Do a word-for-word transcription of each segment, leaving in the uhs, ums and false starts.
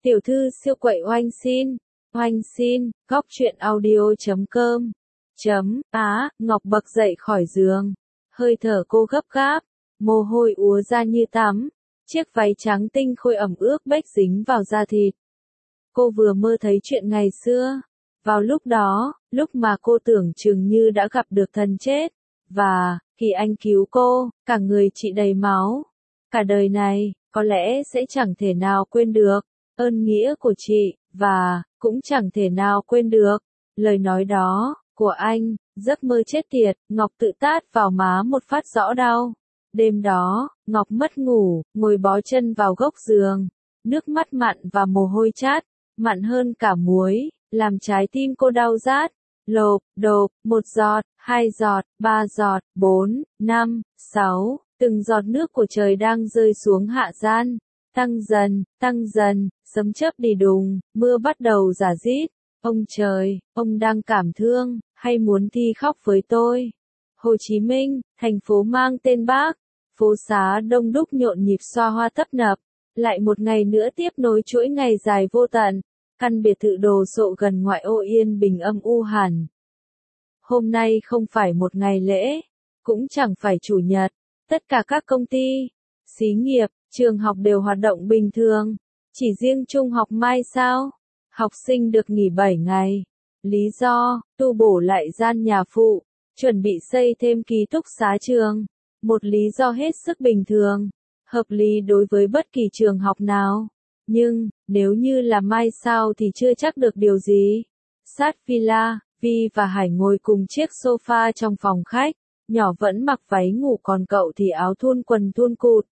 Tiểu thư siêu quậy oanh xin, oanh xin, góc truyện audio chấm com. Chấm, á, Ngọc bật dậy khỏi giường. Hơi thở cô gấp gáp, mồ hôi úa ra như tắm. Chiếc váy trắng tinh khôi ẩm ướt bếch dính vào da thịt. Cô vừa mơ thấy chuyện ngày xưa. Vào lúc đó, lúc mà cô tưởng chừng như đã gặp được thần chết. Và, khi anh cứu cô, cả người chị đầy máu. Cả đời này, có lẽ sẽ chẳng thể nào quên được ơn nghĩa của chị, và cũng chẳng thể nào quên được lời nói đó của anh. Giấc mơ chết tiệt, Ngọc tự tát vào má một phát rõ đau. Đêm đó, Ngọc mất ngủ, ngồi bó chân vào góc giường, nước mắt mặn và mồ hôi chát, mặn hơn cả muối, làm trái tim cô đau rát. Lộp, độp, một giọt, hai giọt, ba giọt, bốn, năm, sáu, từng giọt nước của trời đang rơi xuống hạ gian. Tăng dần, tăng dần, sấm chớp đi đùng, mưa bắt đầu rả rít. Ông trời, ông đang cảm thương, hay muốn thi khóc với tôi? Hồ Chí Minh, thành phố mang tên Bác, phố xá đông đúc nhộn nhịp xoa hoa tấp nập. Lại một ngày nữa tiếp nối chuỗi ngày dài vô tận. Căn biệt thự đồ sộ gần ngoại ô yên bình âm u hẳn. Hôm nay không phải một ngày lễ, cũng chẳng phải chủ nhật. Tất cả các công ty, xí nghiệp, trường học đều hoạt động bình thường. Chỉ riêng trung học Mai sao? Học sinh được nghỉ bảy ngày. Lý do, tu bổ lại gian nhà phụ, chuẩn bị xây thêm ký túc xá trường. Một lý do hết sức bình thường, hợp lý đối với bất kỳ trường học nào. Nhưng, nếu như là Mai sao thì chưa chắc được điều gì. Sát villa, Vi và Hải ngồi cùng chiếc sofa trong phòng khách. Nhỏ vẫn mặc váy ngủ còn cậu thì áo thun quần thun cụt.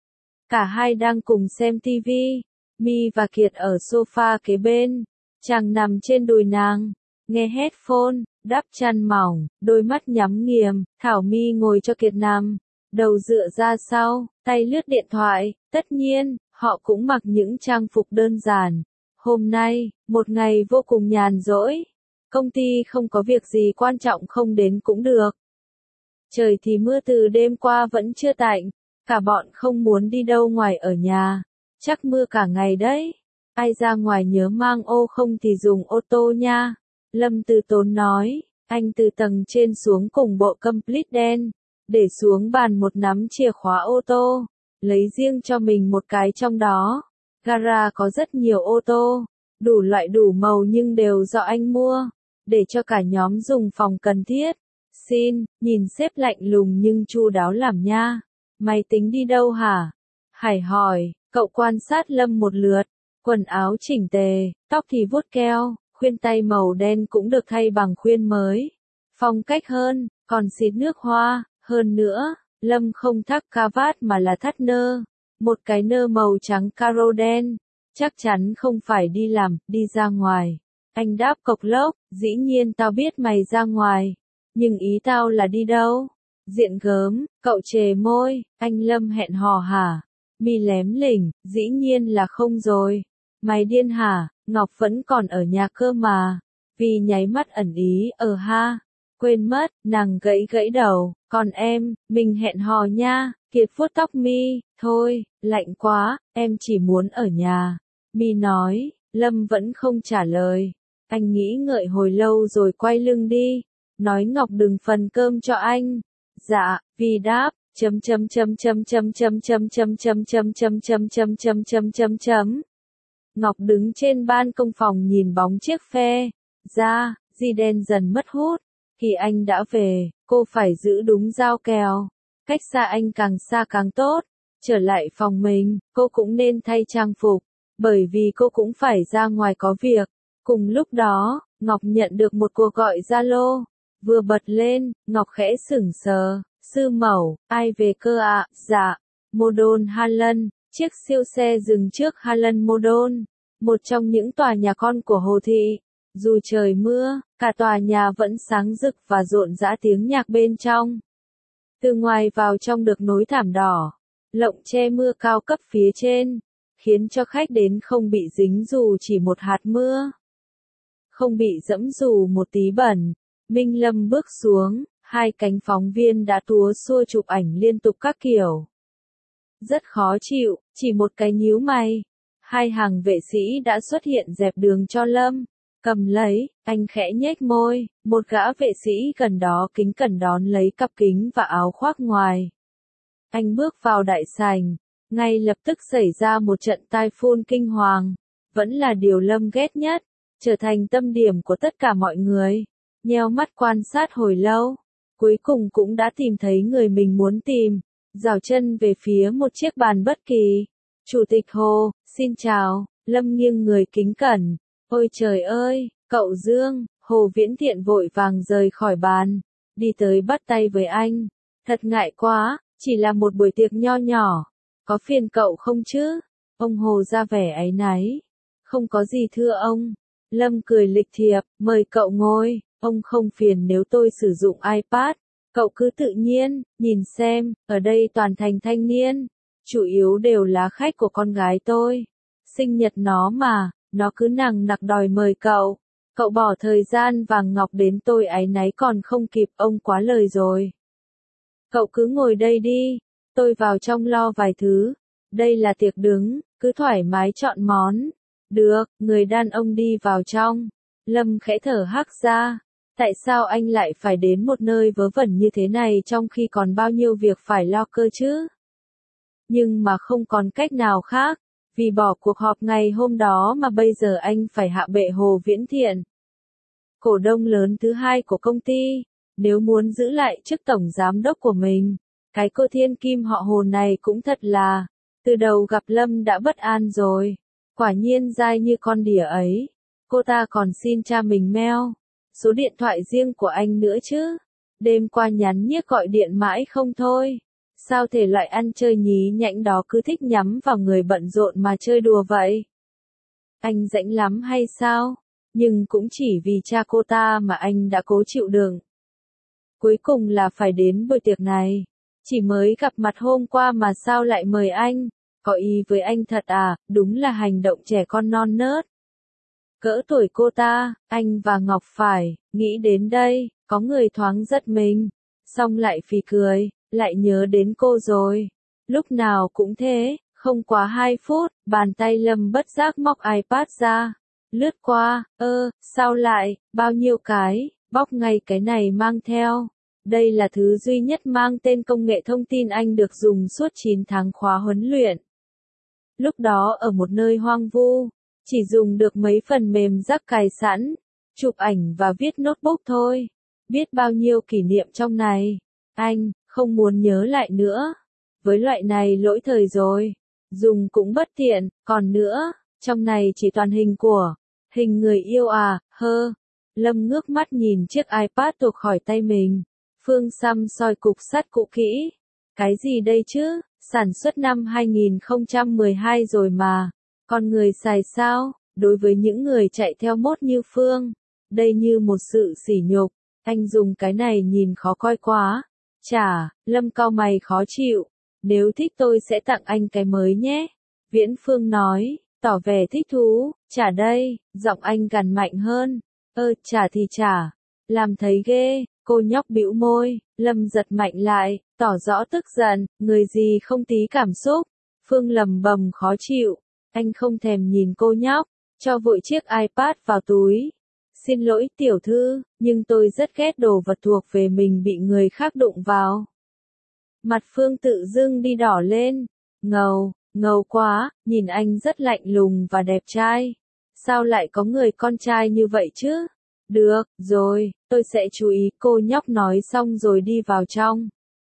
Cả hai đang cùng xem tivi. My và Kiệt ở sofa kế bên. Chàng nằm trên đùi nàng, nghe headphone, đắp chăn mỏng, đôi mắt nhắm nghiền. Thảo My ngồi cho Kiệt nằm, đầu dựa ra sau, tay lướt điện thoại. Tất nhiên, họ cũng mặc những trang phục đơn giản. Hôm nay, một ngày vô cùng nhàn rỗi. Công ty không có việc gì quan trọng không đến cũng được. Trời thì mưa từ đêm qua vẫn chưa tạnh. Cả bọn không muốn đi đâu ngoài ở nhà. Chắc mưa cả ngày đấy. Ai ra ngoài nhớ mang ô không thì dùng ô tô nha. Lâm Từ Tốn nói. Anh từ tầng trên xuống cùng bộ complete đen. Để xuống bàn một nắm chìa khóa ô tô. Lấy riêng cho mình một cái trong đó. Gara có rất nhiều ô tô. Đủ loại đủ màu nhưng đều do anh mua. Để cho cả nhóm dùng phòng cần thiết. Xin, nhìn sếp lạnh lùng nhưng chu đáo làm nha. Mày tính đi đâu hả? Hải hỏi, cậu quan sát Lâm một lượt. Quần áo chỉnh tề, tóc thì vuốt keo, khuyên tay màu đen cũng được thay bằng khuyên mới. Phong cách hơn, còn xịt nước hoa, hơn nữa, Lâm không thắt cà vạt mà là thắt nơ. Một cái nơ màu trắng caro đen. Chắc chắn không phải đi làm, đi ra ngoài. Anh đáp cộc lốc, dĩ nhiên tao biết mày ra ngoài. Nhưng ý tao là đi đâu? Diện gớm, cậu chề môi, anh Lâm hẹn hò hả? Mi lém lỉnh, dĩ nhiên là không rồi. Mày điên hả? Ngọc vẫn còn ở nhà cơ mà. Vì nháy mắt ẩn ý, ờ ha. Quên mất, nàng gãy gãy đầu, còn em, mình hẹn hò nha. Kiệt vuốt tóc Mi, thôi, lạnh quá, em chỉ muốn ở nhà. Mi nói, Lâm vẫn không trả lời. Anh nghĩ ngợi hồi lâu rồi quay lưng đi. Nói Ngọc đừng phần cơm cho anh. Dạ, Vi đáp, chấm chấm chấm chấm chấm chấm chấm chấm chấm chấm chấm chấm chấm chấm chấm chấm chấm. Ngọc đứng trên ban công phòng nhìn bóng chiếc phe ra, di đen dần mất hút. Khi anh đã về, cô phải giữ đúng giao kèo. Cách xa anh càng xa càng tốt. Trở lại phòng mình, cô cũng nên thay trang phục. Bởi vì cô cũng phải ra ngoài có việc. Cùng lúc đó, Ngọc nhận được một cuộc gọi Zalo. Vừa bật lên, Ngọc khẽ sửng sờ. Sư Mẩu, ai về cơ ạ? À? Dạ, Modon Harlan. Chiếc siêu xe dừng trước Harlan Modon, một trong những tòa nhà con của Hồ Thị. Dù trời mưa, cả tòa nhà vẫn sáng rực và rộn rã tiếng nhạc bên trong. Từ ngoài vào trong được nối thảm đỏ, lộng che mưa cao cấp phía trên, khiến cho khách đến không bị dính dù chỉ một hạt mưa. Không bị dẫm dù một tí bẩn. Minh Lâm bước xuống, hai cánh phóng viên đã túa xua chụp ảnh liên tục các kiểu. Rất khó chịu, chỉ một cái nhíu mày. Hai hàng vệ sĩ đã xuất hiện dẹp đường cho Lâm. Cầm lấy, anh khẽ nhếch môi, một gã vệ sĩ gần đó kính cẩn đón lấy cặp kính và áo khoác ngoài. Anh bước vào đại sảnh, ngay lập tức xảy ra một trận tai phun kinh hoàng, vẫn là điều Lâm ghét nhất, trở thành tâm điểm của tất cả mọi người. Nheo mắt quan sát hồi lâu, cuối cùng cũng đã tìm thấy người mình muốn tìm, giảo chân về phía một chiếc bàn bất kỳ. Chủ tịch Hồ, xin chào, Lâm nghiêng người kính cẩn. Ôi trời ơi, cậu Dương, Hồ Viễn Thiện vội vàng rời khỏi bàn, đi tới bắt tay với anh. Thật ngại quá, chỉ là một buổi tiệc nho nhỏ, có phiền cậu không chứ? Ông Hồ ra vẻ áy náy. Không có gì thưa ông. Lâm cười lịch thiệp, mời cậu ngồi, ông không phiền nếu tôi sử dụng iPad. Cậu cứ tự nhiên, nhìn xem, ở đây toàn thành thanh niên, chủ yếu đều là khách của con gái tôi. Sinh nhật nó mà, nó cứ nằng nặc đòi mời cậu. Cậu bỏ thời gian vàng ngọc đến tôi áy náy còn không kịp, ông quá lời rồi. Cậu cứ ngồi đây đi, tôi vào trong lo vài thứ. Đây là tiệc đứng, cứ thoải mái chọn món. Được, người đàn ông đi vào trong. Lâm khẽ thở hắc ra. Tại sao anh lại phải đến một nơi vớ vẩn như thế này trong khi còn bao nhiêu việc phải lo cơ chứ? Nhưng mà không còn cách nào khác, vì bỏ cuộc họp ngày hôm đó mà bây giờ anh phải hạ bệ Hồ Viễn Thiện. Cổ đông lớn thứ hai của công ty, nếu muốn giữ lại chức tổng giám đốc của mình, cái cô thiên kim họ Hồ này cũng thật là, từ đầu gặp Lâm đã bất an rồi, quả nhiên dai như con đỉa ấy. Cô ta còn xin cha mình mail, số điện thoại riêng của anh nữa chứ. Đêm qua nhắn nhiếc gọi điện mãi không thôi. Sao thể loại ăn chơi nhí nhảnh đó cứ thích nhắm vào người bận rộn mà chơi đùa vậy? Anh rảnh lắm hay sao? Nhưng cũng chỉ vì cha cô ta mà anh đã cố chịu đựng. Cuối cùng là phải đến buổi tiệc này. Chỉ mới gặp mặt hôm qua mà sao lại mời anh? Có ý với anh thật à? Đúng là hành động trẻ con non nớt. Cỡ tuổi cô ta, anh và Ngọc phải, nghĩ đến đây, có người thoáng giật mình. Xong lại phì cười, lại nhớ đến cô rồi. Lúc nào cũng thế, không quá hai phút, bàn tay Lâm bất giác móc iPad ra. Lướt qua, ơ, sao lại, bao nhiêu cái, bóc ngay cái này mang theo. Đây là thứ duy nhất mang tên công nghệ thông tin anh được dùng suốt chín tháng khóa huấn luyện. Lúc đó ở một nơi hoang vu, chỉ dùng được mấy phần mềm rắc cài sẵn, chụp ảnh và viết notebook thôi. Biết bao nhiêu kỷ niệm trong này, anh không muốn nhớ lại nữa. Với loại này lỗi thời rồi, dùng cũng bất tiện, còn nữa, trong này chỉ toàn hình của, hình người yêu à, hơ. Lâm ngước mắt nhìn chiếc iPad tuột khỏi tay mình, Phương xăm soi cục sắt cũ kỹ. Cái gì đây chứ, sản xuất năm hai nghìn không trăm mười hai rồi mà, con người xài sao? Đối với những người chạy theo mốt như Phương, đây như một sự sỉ nhục. Anh dùng cái này nhìn khó coi quá. Chả, Lâm cau mày khó chịu. Nếu thích tôi sẽ tặng anh cái mới nhé. Viễn Phương nói, tỏ vẻ thích thú. Chả đây, giọng anh gằn mạnh hơn. Ơ, chả thì chả. Làm thấy ghê, cô nhóc bĩu môi. Lâm giật mạnh lại, tỏ rõ tức giận. Người gì không tí cảm xúc. Phương lầm bầm khó chịu. Anh không thèm nhìn cô nhóc, cho vội chiếc iPad vào túi. Xin lỗi tiểu thư, nhưng tôi rất ghét đồ vật thuộc về mình bị người khác đụng vào. Mặt Phương tự dưng đi đỏ lên. Ngầu, ngầu quá, nhìn anh rất lạnh lùng và đẹp trai. Sao lại có người con trai như vậy chứ? Được, rồi, tôi sẽ chú ý, cô nhóc nói xong rồi đi vào trong.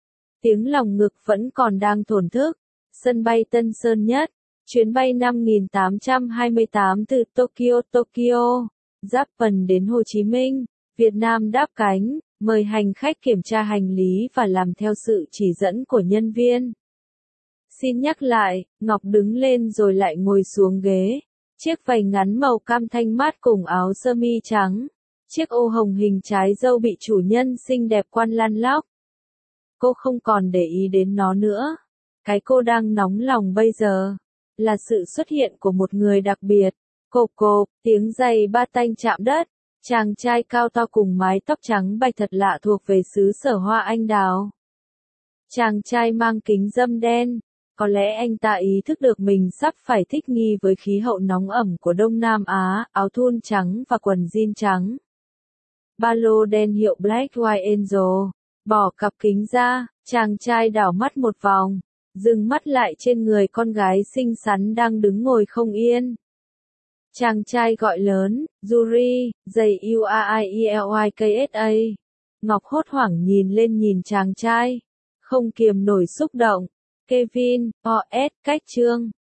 Tiếng lòng ngực vẫn còn đang thổn thức. Sân bay Tân Sơn Nhất, chuyến bay năm nghìn tám trăm hai mươi tám từ Tokyo, Tokyo, Japan đến Hồ Chí Minh, Việt Nam đáp cánh, mời hành khách kiểm tra hành lý và làm theo sự chỉ dẫn của nhân viên. Xin nhắc lại, Ngọc đứng lên rồi lại ngồi xuống ghế. Chiếc váy ngắn màu cam thanh mát cùng áo sơ mi trắng. Chiếc ô hồng hình trái dâu bị chủ nhân xinh đẹp quan lăn lóc. Cô không còn để ý đến nó nữa. Cái cô đang nóng lòng bây giờ là sự xuất hiện của một người đặc biệt. Cộp cộp, tiếng giày ba tanh chạm đất. Chàng trai cao to cùng mái tóc trắng bạch thật lạ thuộc về xứ sở hoa anh đào. Chàng trai mang kính râm đen, Có lẽ anh ta ý thức được mình sắp phải thích nghi với khí hậu nóng ẩm của Đông Nam Á, áo thun trắng và quần jean trắng. Ba lô đen hiệu Black White Angel. Bỏ cặp kính ra, chàng trai đảo mắt một vòng, dừng mắt lại trên người con gái xinh xắn đang đứng ngồi không yên. Chàng trai gọi lớn, Yuri, giày U A I E L Y K S A. Ngọc hốt hoảng nhìn lên nhìn chàng trai, không kiềm nổi xúc động. Kevin, O S, cách chương.